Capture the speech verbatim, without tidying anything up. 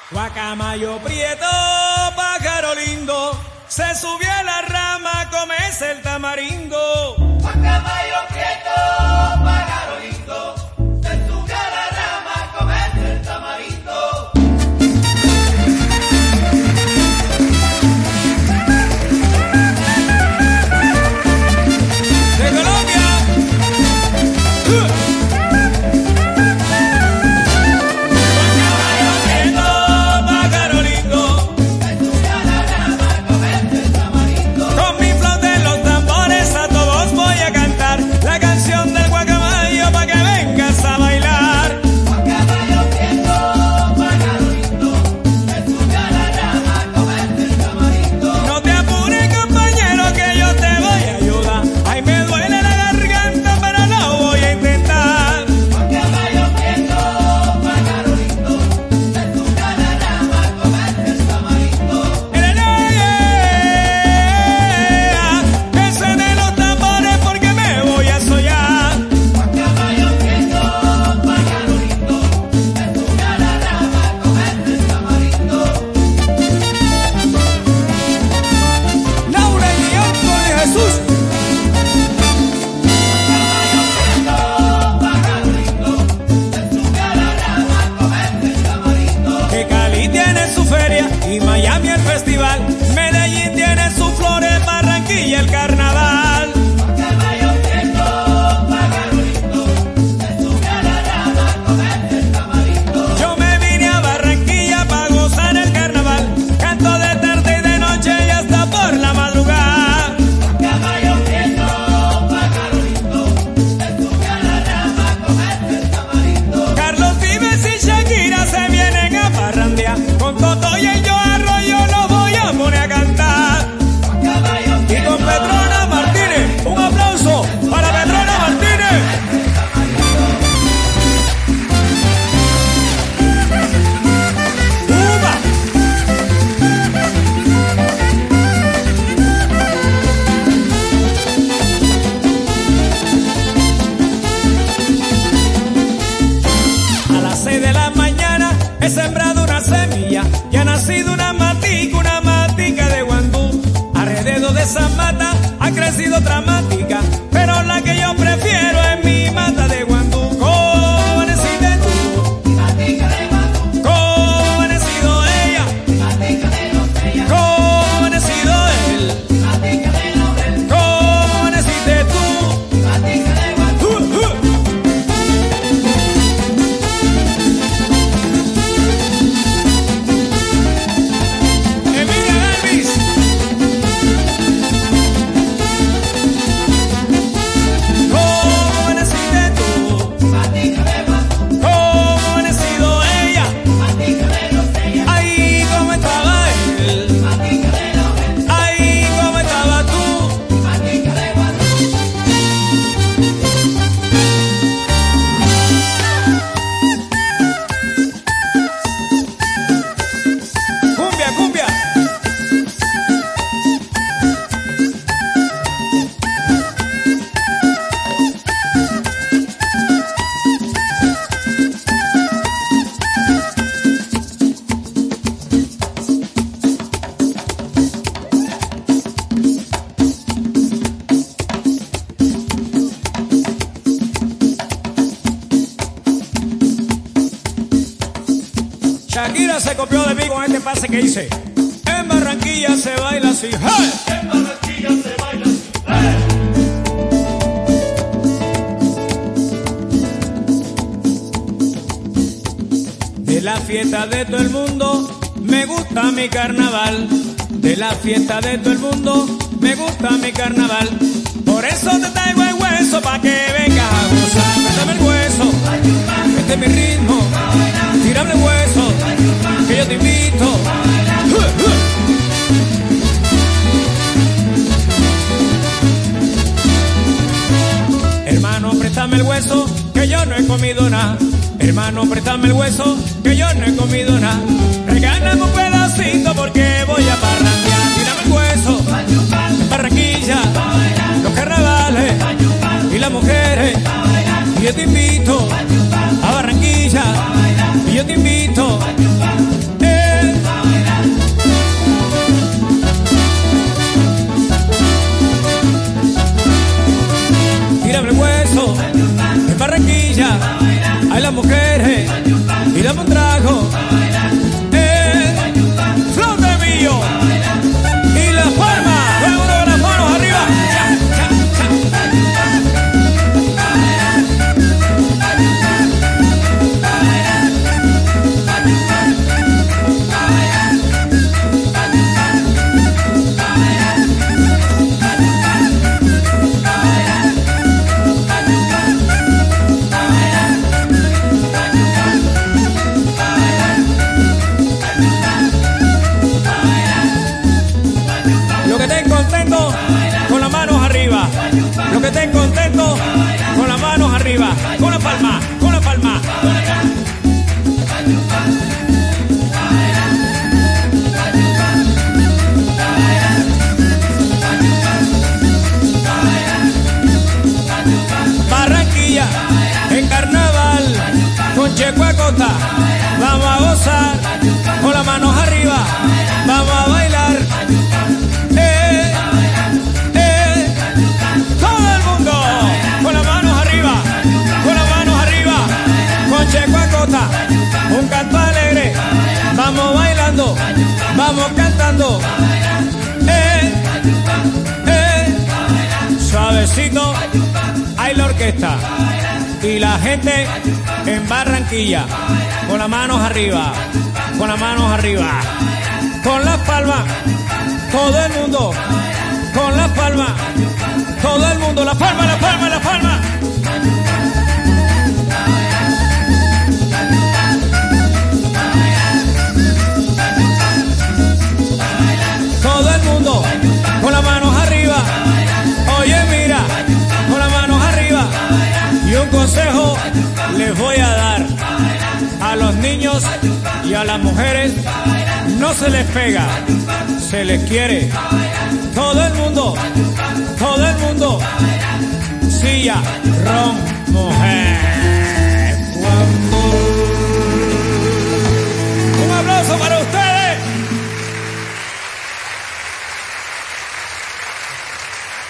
Guacamayo prieto, pájaro lindo, se subió a la rama a comerse el tamarindo. Guacamayo prieto, pájaro lindo, se subió a la rama a comerse el tamarindo. De Colombia. Uh. Shakira se copió de mí con este pase que hice. En Barranquilla se baila así. ¡Hey! En Barranquilla se baila así. ¡Hey! De la fiesta de todo el mundo me gusta mi carnaval. De la fiesta de todo el mundo me gusta mi carnaval. Por eso te traigo el hueso pa' que vengas a gozar. Préstame el hueso, este es mi ritmo. Tírame el hueso, que yo te invito. Uh, uh. Hermano, préstame el hueso, que yo no he comido nada. Hermano, préstame el hueso, que yo no he comido nada. Regálame un pedacito porque voy a parrandear. Tírame el hueso, en Barranquilla, los carnavales y las mujeres. Y yo te invito a Barranquilla, y yo te invito. Eh, Barranquilla, en carnaval, con Checo Acosta, vamos a gozar, con las manos arriba, vamos a bailar. Eh, eh, todo el mundo, con las manos arriba, con las manos arriba, con Checo Acosta, un canto alegre, vamos bailando, vamos cantando. Eh, eh, suavecito, hay la orquesta y la gente en Barranquilla, con las manos arriba, con las manos arriba, con las palmas, todo el mundo, con las palmas, todo el mundo, la palma, la palma, la palma. Todo el mundo, con las manos arriba, oye mira, con las manos arriba. Y un consejo les voy a dar a los niños y a las mujeres: no se les pega, se les quiere. Todo el mundo, todo el mundo, silla, ron, mujer.